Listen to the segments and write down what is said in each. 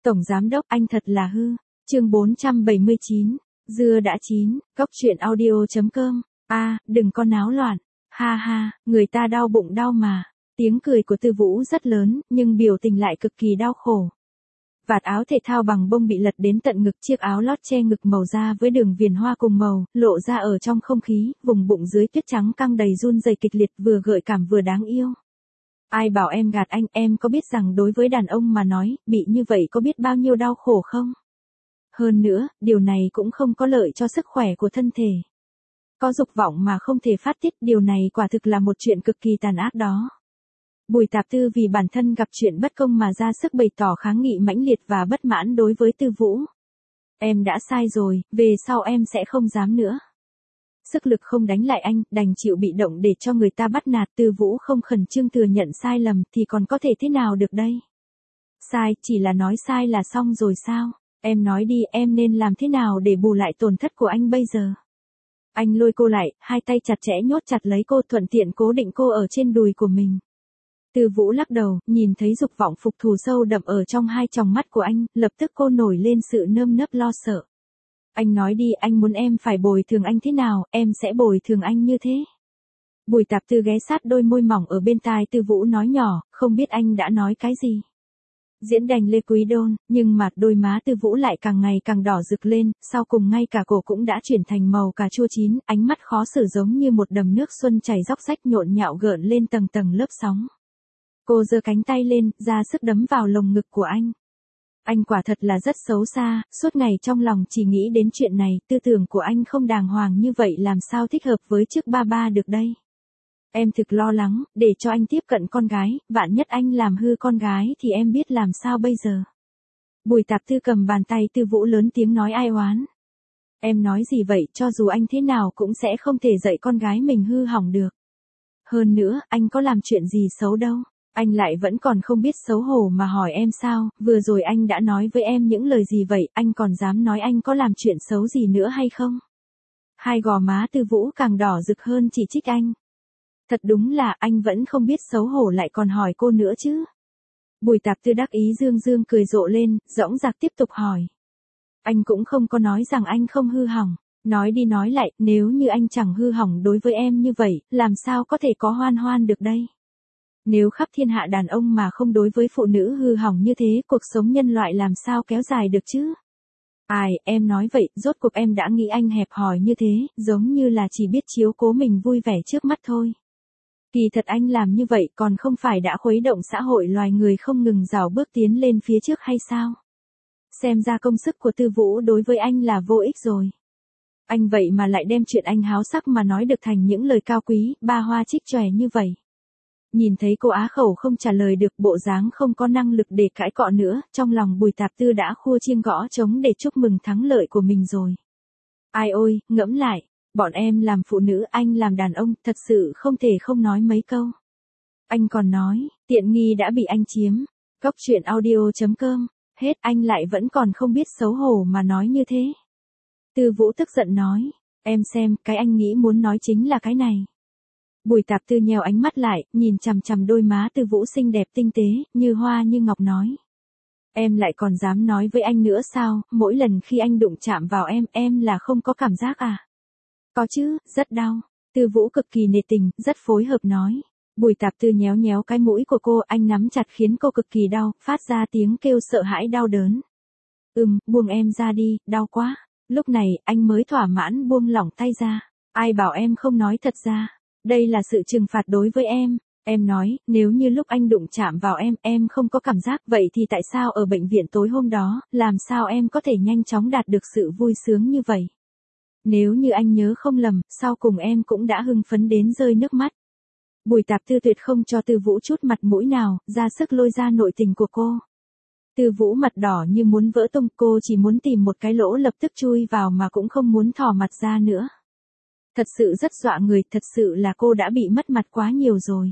Tổng giám đốc anh thật là hư. Chương 479. Dưa đã chín, cốc truyện audio.com. Đừng có náo loạn. Ha ha, người ta đau bụng đau mà. Tiếng cười của Tư Vũ rất lớn, nhưng biểu tình lại cực kỳ đau khổ. Vạt áo thể thao bằng bông bị lật đến tận ngực, chiếc áo lót che ngực màu da với đường viền hoa cùng màu, lộ ra ở trong không khí, vùng bụng dưới tuyết trắng căng đầy run rẩy kịch liệt, vừa gợi cảm vừa đáng yêu. Ai bảo em gạt anh, em có biết rằng đối với đàn ông mà nói, bị như vậy có biết bao nhiêu đau khổ không? Hơn nữa, điều này cũng không có lợi cho sức khỏe của thân thể. Có dục vọng mà không thể phát tiết, điều này quả thực là một chuyện cực kỳ tàn ác đó. Bùi Tạp Tư vì bản thân gặp chuyện bất công mà ra sức bày tỏ kháng nghị mãnh liệt và bất mãn đối với Tư Vũ. Em đã sai rồi, về sau em sẽ không dám nữa. Sức lực không đánh lại anh, đành chịu bị động để cho người ta bắt nạt. Tư Vũ không khẩn trương thừa nhận sai lầm thì còn có thể thế nào được đây? Sai, chỉ là nói sai là xong rồi sao? Em nói đi, em nên làm thế nào để bù lại tổn thất của anh bây giờ? Anh lôi cô lại, hai tay chặt chẽ nhốt chặt lấy cô, thuận tiện cố định cô ở trên đùi của mình. Tư Vũ lắc đầu, nhìn thấy dục vọng phục thù sâu đậm ở trong hai tròng mắt của anh, lập tức cô nổi lên sự nơm nớp lo sợ. Anh nói đi, anh muốn em phải bồi thường anh thế nào, em sẽ bồi thường anh như thế. Bùi Tạp Tư ghé sát đôi môi mỏng ở bên tai Tư Vũ nói nhỏ, không biết anh đã nói cái gì. Diễn đành Lê Quý Đôn, nhưng mà đôi má Tư Vũ lại càng ngày càng đỏ rực lên, sau cùng ngay cả cổ cũng đã chuyển thành màu cà chua chín, ánh mắt khó xử giống như một đầm nước xuân chảy róc rách nhộn nhạo gợn lên tầng tầng lớp sóng. Cô giơ cánh tay lên, ra sức đấm vào lồng ngực của anh. Anh quả thật là rất xấu xa, suốt ngày trong lòng chỉ nghĩ đến chuyện này, tư tưởng của anh không đàng hoàng như vậy làm sao thích hợp với chiếc ba ba được đây. Em thực lo lắng, để cho anh tiếp cận con gái, vạn nhất anh làm hư con gái thì em biết làm sao bây giờ. Bùi Tạp Tư cầm bàn tay Tư Vũ lớn tiếng nói ai oán. Em nói gì vậy, cho dù anh thế nào cũng sẽ không thể dạy con gái mình hư hỏng được. Hơn nữa, anh có làm chuyện gì xấu đâu. Anh lại vẫn còn không biết xấu hổ mà hỏi em sao, vừa rồi anh đã nói với em những lời gì vậy, anh còn dám nói anh có làm chuyện xấu gì nữa hay không? Hai gò má Tư Vũ càng đỏ rực hơn chỉ trích anh. Thật đúng là anh vẫn không biết xấu hổ lại còn hỏi cô nữa chứ. Bùi Tạp Tư đắc ý dương dương cười rộ lên, dõng dạc tiếp tục hỏi. Anh cũng không có nói rằng anh không hư hỏng. Nói đi nói lại, nếu như anh chẳng hư hỏng đối với em như vậy, làm sao có thể có hoan hoan được đây? Nếu khắp thiên hạ đàn ông mà không đối với phụ nữ hư hỏng như thế, cuộc sống nhân loại làm sao kéo dài được chứ? Em nói vậy, rốt cuộc em đã nghĩ anh hẹp hòi như thế, giống như là chỉ biết chiếu cố mình vui vẻ trước mắt thôi. Kỳ thật anh làm như vậy còn không phải đã khuấy động xã hội loài người không ngừng rào bước tiến lên phía trước hay sao? Xem ra công sức của Tư Vũ đối với anh là vô ích rồi. Anh vậy mà lại đem chuyện anh háo sắc mà nói được thành những lời cao quý, ba hoa trích chòe như vậy. Nhìn thấy cô á khẩu không trả lời được, bộ dáng không có năng lực để cãi cọ nữa, trong lòng Bùi Tạp Tư đã khua chiêng gõ trống để chúc mừng thắng lợi của mình rồi. Ai ôi, ngẫm lại, bọn em làm phụ nữ, anh làm đàn ông, thật sự không thể không nói mấy câu. Anh còn nói, tiện nghi đã bị anh chiếm. Cốc truyện audio.com. Hết, anh lại vẫn còn không biết xấu hổ mà nói như thế. Tư Vũ tức giận nói, em xem, cái anh nghĩ muốn nói chính là cái này. Bùi Tạp Tư nheo ánh mắt lại, nhìn chằm chằm đôi má Tư Vũ xinh đẹp tinh tế, như hoa như ngọc nói. Em lại còn dám nói với anh nữa sao, mỗi lần khi anh đụng chạm vào em là không có cảm giác à? Có chứ, rất đau. Tư Vũ cực kỳ nể tình, rất phối hợp nói. Bùi Tạp Tư nhéo nhéo cái mũi của cô, anh nắm chặt khiến cô cực kỳ đau, phát ra tiếng kêu sợ hãi đau đớn. Buông em ra đi, đau quá. Lúc này, anh mới thỏa mãn buông lỏng tay ra. Ai bảo em không nói thật ra. Đây là sự trừng phạt đối với em. Em nói, nếu như lúc anh đụng chạm vào em không có cảm giác, vậy thì tại sao ở bệnh viện tối hôm đó, làm sao em có thể nhanh chóng đạt được sự vui sướng như vậy? Nếu như anh nhớ không lầm, sau cùng em cũng đã hưng phấn đến rơi nước mắt. Bùi Tạp Tư tuyệt không cho Tư Vũ chút mặt mũi nào, ra sức lôi ra nội tình của cô. Tư Vũ mặt đỏ như muốn vỡ tung, cô chỉ muốn tìm một cái lỗ lập tức chui vào mà cũng không muốn thò mặt ra nữa. Thật sự rất dọa người, thật sự là cô đã bị mất mặt quá nhiều rồi.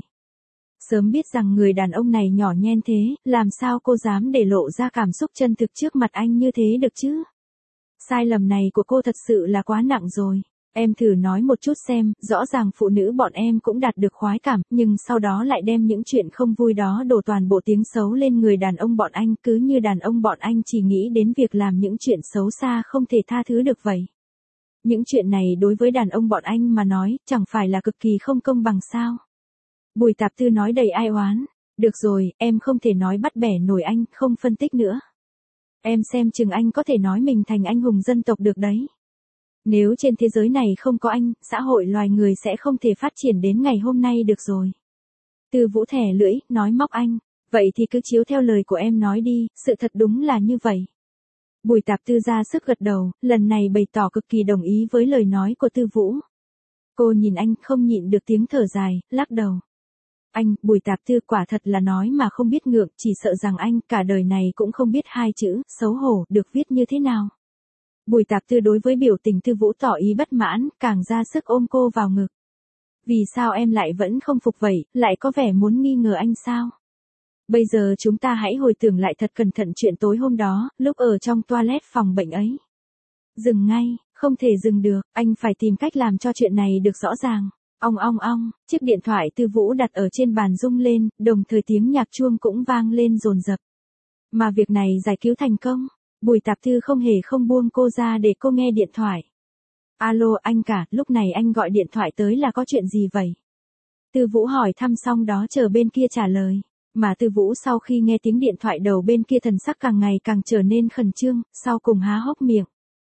Sớm biết rằng người đàn ông này nhỏ nhen thế, làm sao cô dám để lộ ra cảm xúc chân thực trước mặt anh như thế được chứ? Sai lầm này của cô thật sự là quá nặng rồi. Em thử nói một chút xem, rõ ràng phụ nữ bọn em cũng đạt được khoái cảm, nhưng sau đó lại đem những chuyện không vui đó đổ toàn bộ tiếng xấu lên người đàn ông bọn anh, cứ như đàn ông bọn anh chỉ nghĩ đến việc làm những chuyện xấu xa không thể tha thứ được vậy. Những chuyện này đối với đàn ông bọn anh mà nói, chẳng phải là cực kỳ không công bằng sao? Bùi Tạp Tư nói đầy ai oán. Được rồi, em không thể nói bắt bẻ nổi anh, không phân tích nữa. Em xem chừng anh có thể nói mình thành anh hùng dân tộc được đấy. Nếu trên thế giới này không có anh, xã hội loài người sẽ không thể phát triển đến ngày hôm nay được rồi. Tư Vũ thẻ lưỡi, nói móc anh. Vậy thì cứ chiếu theo lời của em nói đi, sự thật đúng là như vậy. Bùi Tạp Tư ra sức gật đầu, lần này bày tỏ cực kỳ đồng ý với lời nói của Tư Vũ. Cô nhìn anh không nhịn được tiếng thở dài, lắc đầu. Anh, Bùi Tạp Tư quả thật là nói mà không biết ngượng, chỉ sợ rằng anh cả đời này cũng không biết hai chữ, xấu hổ, được viết như thế nào. Bùi Tạp Tư đối với biểu tình Tư Vũ tỏ ý bất mãn, càng ra sức ôm cô vào ngực. Vì sao em lại vẫn không phục vậy, lại có vẻ muốn nghi ngờ anh sao? Bây giờ chúng ta hãy hồi tưởng lại thật cẩn thận chuyện tối hôm đó, lúc ở trong toilet phòng bệnh ấy. Dừng ngay, không thể dừng được, anh phải tìm cách làm cho chuyện này được rõ ràng. Ong, chiếc điện thoại Tư Vũ đặt ở trên bàn rung lên, đồng thời tiếng nhạc chuông cũng vang lên dồn dập. Mà việc này giải cứu thành công, Bùi Tạp Tư không hề không buông cô ra để cô nghe điện thoại. Alo anh cả, lúc này anh gọi điện thoại tới là có chuyện gì vậy? Tư Vũ hỏi thăm xong đó chờ bên kia trả lời. Mà Tư Vũ sau khi nghe tiếng điện thoại đầu bên kia thần sắc càng ngày càng trở nên khẩn trương, sau cùng há hốc miệng.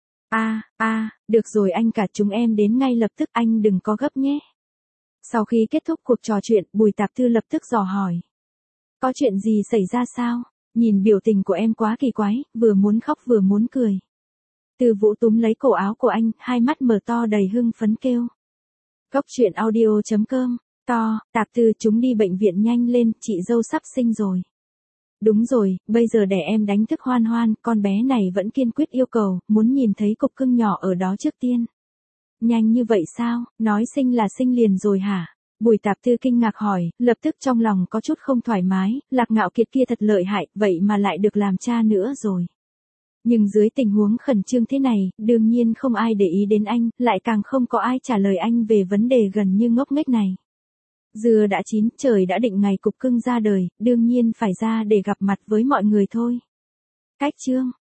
Được rồi anh cả, chúng em đến ngay lập tức, anh đừng có gấp nhé. Sau khi kết thúc cuộc trò chuyện, Bùi Tạp Tư lập tức dò hỏi. Có chuyện gì xảy ra sao? Nhìn biểu tình của em quá kỳ quái, vừa muốn khóc vừa muốn cười. Tư Vũ túm lấy cổ áo của anh, hai mắt mở to đầy hưng phấn kêu. Cốc truyện audio.com. Tạp Tư, chúng đi bệnh viện nhanh lên, chị dâu sắp sinh rồi. Đúng rồi, bây giờ để em đánh thức Hoan Hoan, con bé này vẫn kiên quyết yêu cầu, muốn nhìn thấy cục cưng nhỏ ở đó trước tiên. Nhanh như vậy sao, nói sinh là sinh liền rồi hả? Bùi Tạp Tư kinh ngạc hỏi, lập tức trong lòng có chút không thoải mái, Lạc Ngạo Kiệt kia thật lợi hại, vậy mà lại được làm cha nữa rồi. Nhưng dưới tình huống khẩn trương thế này, đương nhiên không ai để ý đến anh, lại càng không có ai trả lời anh về vấn đề gần như ngốc nghếch này. Dưa đã chín, trời đã định ngày cục cưng ra đời, đương nhiên phải ra để gặp mặt với mọi người thôi. Cách chương